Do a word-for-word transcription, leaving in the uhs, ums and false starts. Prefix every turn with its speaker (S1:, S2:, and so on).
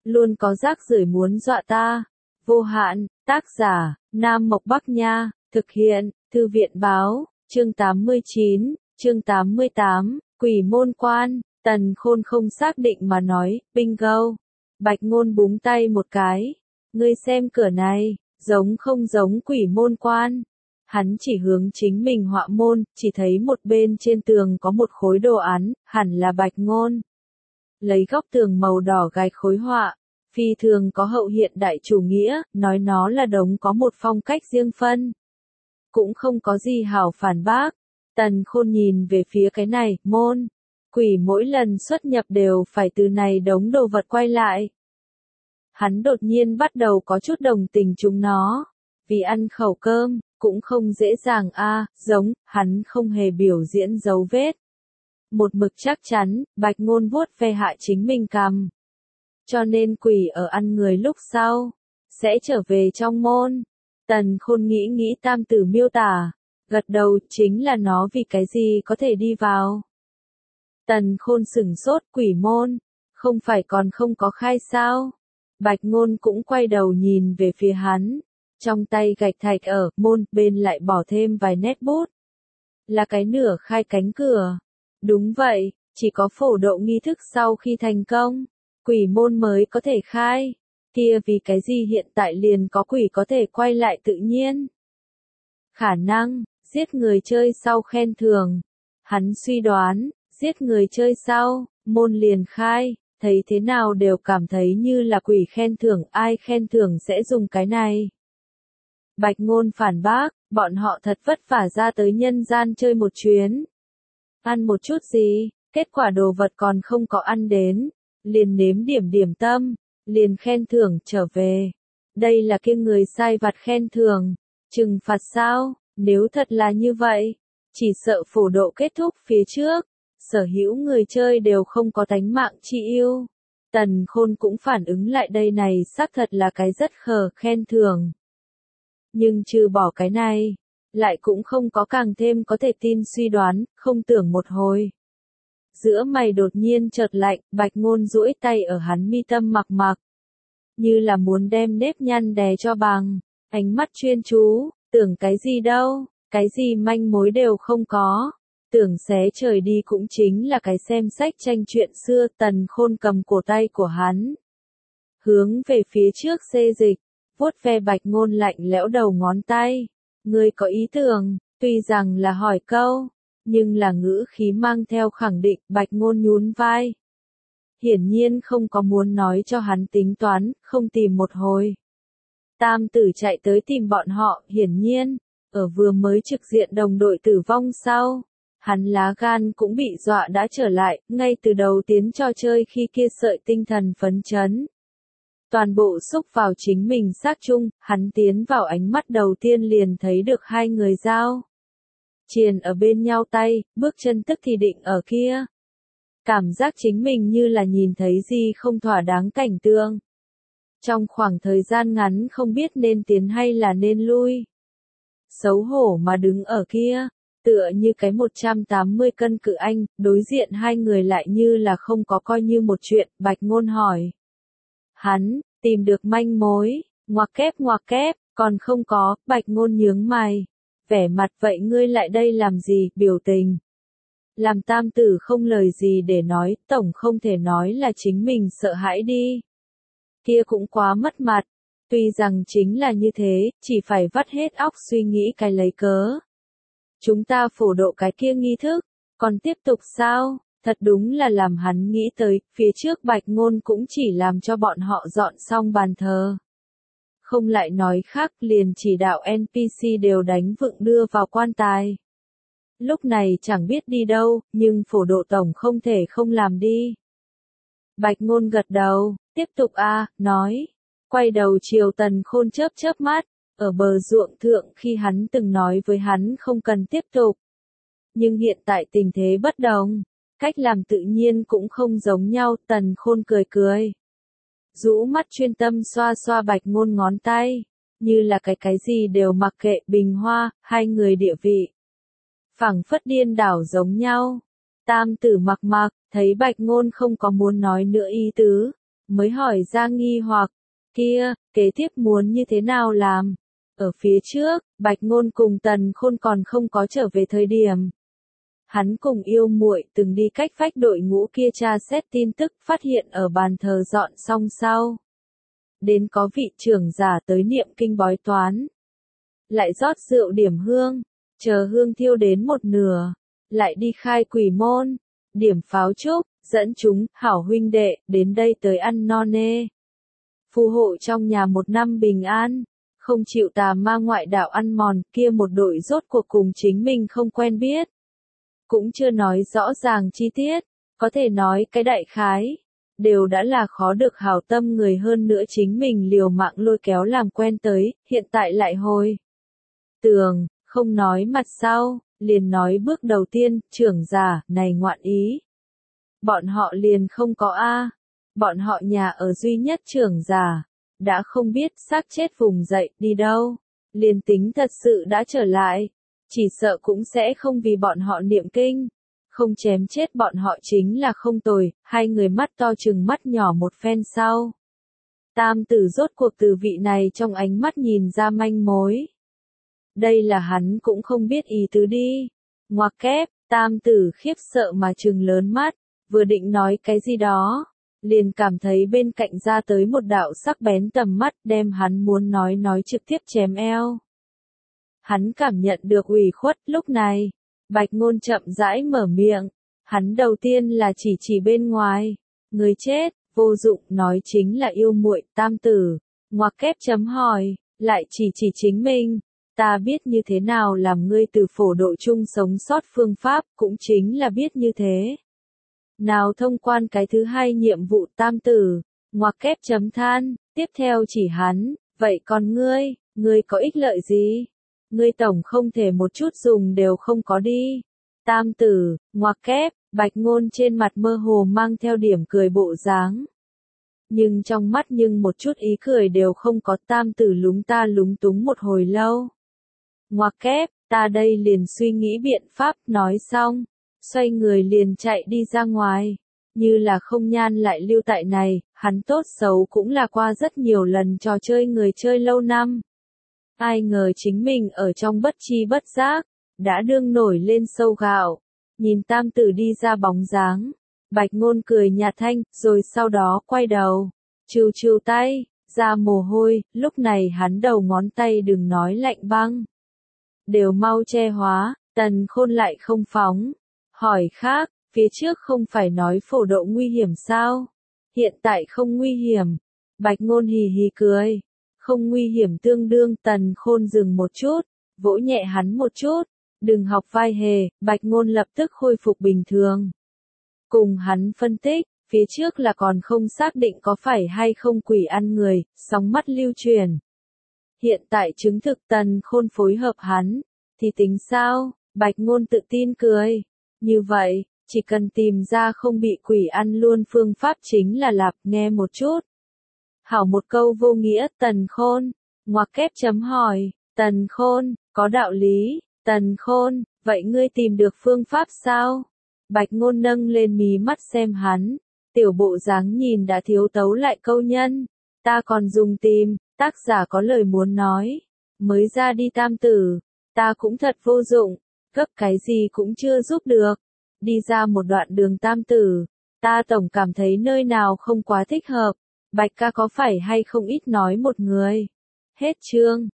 S1: luôn có rác rưởi muốn dọa ta. Vô hạn, tác giả, Nam Mộc Bắc Nha, thực hiện, Thư viện báo, chương tám mươi chín, chương tám mươi tám, Quỷ môn quan, Tần Khôn không xác định mà nói, bingo. Bạch Ngôn búng tay một cái, ngươi xem cửa này, giống không giống quỷ môn quan. Hắn chỉ hướng chính mình họa môn, chỉ thấy một bên trên tường có một khối đồ án, hẳn là Bạch Ngôn. Lấy góc tường màu đỏ gạch khối họa, phi thường có hậu hiện đại chủ nghĩa, nói nó là đống có một phong cách riêng phân. Cũng không có gì hảo phản bác. Tần Khôn nhìn về phía cái này, môn. Quỷ mỗi lần xuất nhập đều phải từ này đống đồ vật quay lại. Hắn đột nhiên bắt đầu có chút đồng tình chúng nó. Vì ăn khẩu cơm, cũng không dễ dàng a à, giống, hắn không hề biểu diễn dấu vết. Một mực chắc chắn, Bạch Ngôn vuốt ve hạ chính mình cằm. Cho nên quỷ ở ăn người lúc sau, sẽ trở về trong môn. Tần Khôn nghĩ nghĩ tam tử miêu tả, gật đầu chính là nó vì cái gì có thể đi vào. Tần Khôn sửng sốt, quỷ môn, không phải còn không có khai sao. Bạch Ngôn cũng quay đầu nhìn về phía hắn, trong tay gạch thạch ở môn bên lại bỏ thêm vài nét bút. Là cái nửa khai cánh cửa. Đúng vậy, chỉ có phổ độ nghi thức sau khi thành công, quỷ môn mới có thể khai. Kia vì cái gì hiện tại liền có quỷ có thể quay lại tự nhiên? Khả năng, giết người chơi sau khen thưởng. Hắn suy đoán, giết người chơi sau, môn liền khai, thấy thế nào đều cảm thấy như là quỷ khen thưởng, ai khen thưởng sẽ dùng cái này. Bạch Ngôn phản bác, bọn họ thật vất vả ra tới nhân gian chơi một chuyến. Ăn một chút gì, kết quả đồ vật còn không có ăn đến, liền nếm điểm điểm tâm, liền khen thưởng trở về. Đây là kia người sai vặt khen thưởng, trừng phạt sao? Nếu thật là như vậy, chỉ sợ phổ độ kết thúc phía trước, sở hữu người chơi đều không có tánh mạng chi yêu. Tần Khôn cũng phản ứng lại đây này xác thật là cái rất khờ khen thưởng. Nhưng trừ bỏ cái này, lại cũng không có càng thêm có thể tin suy đoán, không tưởng một hồi. Giữa mày đột nhiên chợt lạnh, Bạch Ngôn duỗi tay ở hắn mi tâm mặc mặc. Như là muốn đem nếp nhăn đè cho bằng, ánh mắt chuyên chú, tưởng cái gì đâu, cái gì manh mối đều không có. Tưởng xé trời đi cũng chính là cái xem sách tranh chuyện xưa. Tần Khôn cầm cổ tay của hắn, hướng về phía trước xê dịch, vuốt ve Bạch Ngôn lạnh lẽo đầu ngón tay. Ngươi có ý tưởng, tuy rằng là hỏi câu, nhưng là ngữ khí mang theo khẳng định. Bạch Ngôn nhún vai, hiển nhiên không có muốn nói cho hắn tính toán, không tìm một hồi. Tam tử chạy tới tìm bọn họ, hiển nhiên, ở vừa mới trực diện đồng đội tử vong sau, hắn lá gan cũng bị dọa đã trở lại, ngay từ đầu tiến trò chơi khi kia sợi tinh thần phấn chấn. Toàn bộ xúc vào chính mình xác chung, hắn tiến vào ánh mắt đầu tiên liền thấy được hai người giao triền ở bên nhau tay, bước chân tức thì định ở kia. Cảm giác chính mình như là nhìn thấy gì không thỏa đáng cảnh tượng. Trong khoảng thời gian ngắn không biết nên tiến hay là nên lui. Xấu hổ mà đứng ở kia, tựa như cái một trăm tám mươi cân cự anh, đối diện hai người lại như là không có coi như một chuyện. Bạch Ngôn hỏi. Hắn, tìm được manh mối, ngoặc kép ngoặc kép, còn không có. Bạch Ngôn nhướng mày, vẻ mặt vậy ngươi lại đây làm gì, biểu tình. Làm tam tử không lời gì để nói, tổng không thể nói là chính mình sợ hãi đi. Kia cũng quá mất mặt, tuy rằng chính là như thế, chỉ phải vắt hết óc suy nghĩ cái lấy cớ. Chúng ta phổ độ cái kia nghi thức, còn tiếp tục sao? Thật đúng là làm hắn nghĩ tới, phía trước Bạch Ngôn cũng chỉ làm cho bọn họ dọn xong bàn thờ. Không lại nói khác, liền chỉ đạo en pê xê đều đánh vựng đưa vào quan tài. Lúc này chẳng biết đi đâu, nhưng phổ độ tổng không thể không làm đi. Bạch Ngôn gật đầu, tiếp tục a à, nói. Quay đầu chiều Tần Khôn chớp chớp mắt, ở bờ ruộng thượng khi hắn từng nói với hắn không cần tiếp tục. Nhưng hiện tại tình thế bất đồng, cách làm tự nhiên cũng không giống nhau. Tần Khôn cười cười, rũ mắt chuyên tâm xoa xoa Bạch Ngôn ngón tay, như là cái cái gì đều mặc kệ. Bình hoa, hai người địa vị phảng phất điên đảo giống nhau. Tam tử mặc mặc, thấy Bạch Ngôn không có muốn nói nữa ý tứ, mới hỏi ra nghi hoặc, kia, kế tiếp muốn như thế nào làm? Ở phía trước, Bạch Ngôn cùng Tần Khôn còn không có trở về thời điểm. Hắn cùng yêu muội từng đi cách vách đội ngũ kia tra xét tin tức, phát hiện ở bàn thờ dọn xong sau. Đến có vị trưởng giả tới niệm kinh bói toán. Lại rót rượu điểm hương, chờ hương thiêu đến một nửa, lại đi khai quỷ môn, điểm pháo trúc, dẫn chúng, hảo huynh đệ, đến đây tới ăn no nê. Phù hộ trong nhà một năm bình an, không chịu tà ma ngoại đạo ăn mòn, kia một đội rốt cuộc cùng chính mình không quen biết. Cũng chưa nói rõ ràng chi tiết, có thể nói cái đại khái, đều đã là khó được hảo tâm người hơn nữa chính mình liều mạng lôi kéo làm quen tới, hiện tại lại hồi. Tường, không nói mặt sau, liền nói bước đầu tiên, trưởng giả, này ngoạn ý. Bọn họ liền không có A, bọn họ nhà ở duy nhất trưởng giả, đã không biết xác chết vùng dậy đi đâu, liền tính thật sự đã trở lại, chỉ sợ cũng sẽ không vì bọn họ niệm kinh, không chém chết bọn họ chính là không tồi, hai người mắt to chừng mắt nhỏ một phen sau. Tam tử rốt cuộc từ vị này trong ánh mắt nhìn ra manh mối. Đây là hắn cũng không biết ý tứ đi. Ngoặc kép, tam tử khiếp sợ mà trừng lớn mắt, vừa định nói cái gì đó, liền cảm thấy bên cạnh ra tới một đạo sắc bén tầm mắt đem hắn muốn nói nói trực tiếp chém eo. Hắn cảm nhận được ủy khuất lúc này, Bạch Ngôn chậm rãi mở miệng, hắn đầu tiên là chỉ chỉ bên ngoài, người chết, vô dụng nói chính là yêu muội tam tử, ngoặc kép chấm hỏi, lại chỉ chỉ chính mình. Ta biết như thế nào làm ngươi từ phổ độ chung sống sót phương pháp, cũng chính là biết như thế. Nào thông quan cái thứ hai nhiệm vụ tam tử, ngoặc kép chấm than, tiếp theo chỉ hắn, vậy còn ngươi, ngươi có ích lợi gì? Ngươi tổng không thể một chút dùng đều không có đi. Tam tử, ngoặc kép, Bạch Ngôn trên mặt mơ hồ mang theo điểm cười bộ dáng. Nhưng trong mắt nhưng một chút ý cười đều không có, tam tử lúng ta lúng túng một hồi lâu. Ngoặc kép, ta đây liền suy nghĩ biện pháp, nói xong, xoay người liền chạy đi ra ngoài, như là không nhan lại lưu tại này, hắn tốt xấu cũng là qua rất nhiều lần trò chơi người chơi lâu năm. Ai ngờ chính mình ở trong bất chi bất giác, đã đương nổi lên sâu gạo, nhìn tam tử đi ra bóng dáng, Bạch Ngôn cười nhạt thanh, rồi sau đó quay đầu, trừ trừ tay, ra mồ hôi, lúc này hắn đầu ngón tay đừng nói lạnh băng. Đều mau che hóa, Tần Khôn lại không phóng. Hỏi khác, phía trước không phải nói phổ độ nguy hiểm sao? Hiện tại không nguy hiểm. Bạch Ngôn hì hì cười. Không nguy hiểm tương đương, Tần Khôn dừng một chút, vỗ nhẹ hắn một chút. Đừng học vai hề, Bạch Ngôn lập tức khôi phục bình thường. Cùng hắn phân tích, phía trước là còn không xác định có phải hay không quỷ ăn người, sóng mắt lưu truyền. Hiện tại chứng thực Tần Khôn phối hợp hắn, thì tính sao? Bạch Ngôn tự tin cười. Như vậy, chỉ cần tìm ra không bị quỷ ăn luôn phương pháp chính là lạp, nghe một chút. Hảo một câu vô nghĩa, Tần Khôn. Ngoặc kép chấm hỏi, Tần Khôn, có đạo lý, Tần Khôn, vậy ngươi tìm được phương pháp sao? Bạch Ngôn nâng lên mí mắt xem hắn, tiểu bộ dáng nhìn đã thiếu tấu lại câu nhân. Ta còn dùng tìm, tác giả có lời muốn nói. Mới ra đi tam tử, ta cũng thật vô dụng, gấp cái gì cũng chưa giúp được. Đi ra một đoạn đường tam tử, ta tổng cảm thấy nơi nào không quá thích hợp. Bạch ca có phải hay không ít nói một người. Hết chương.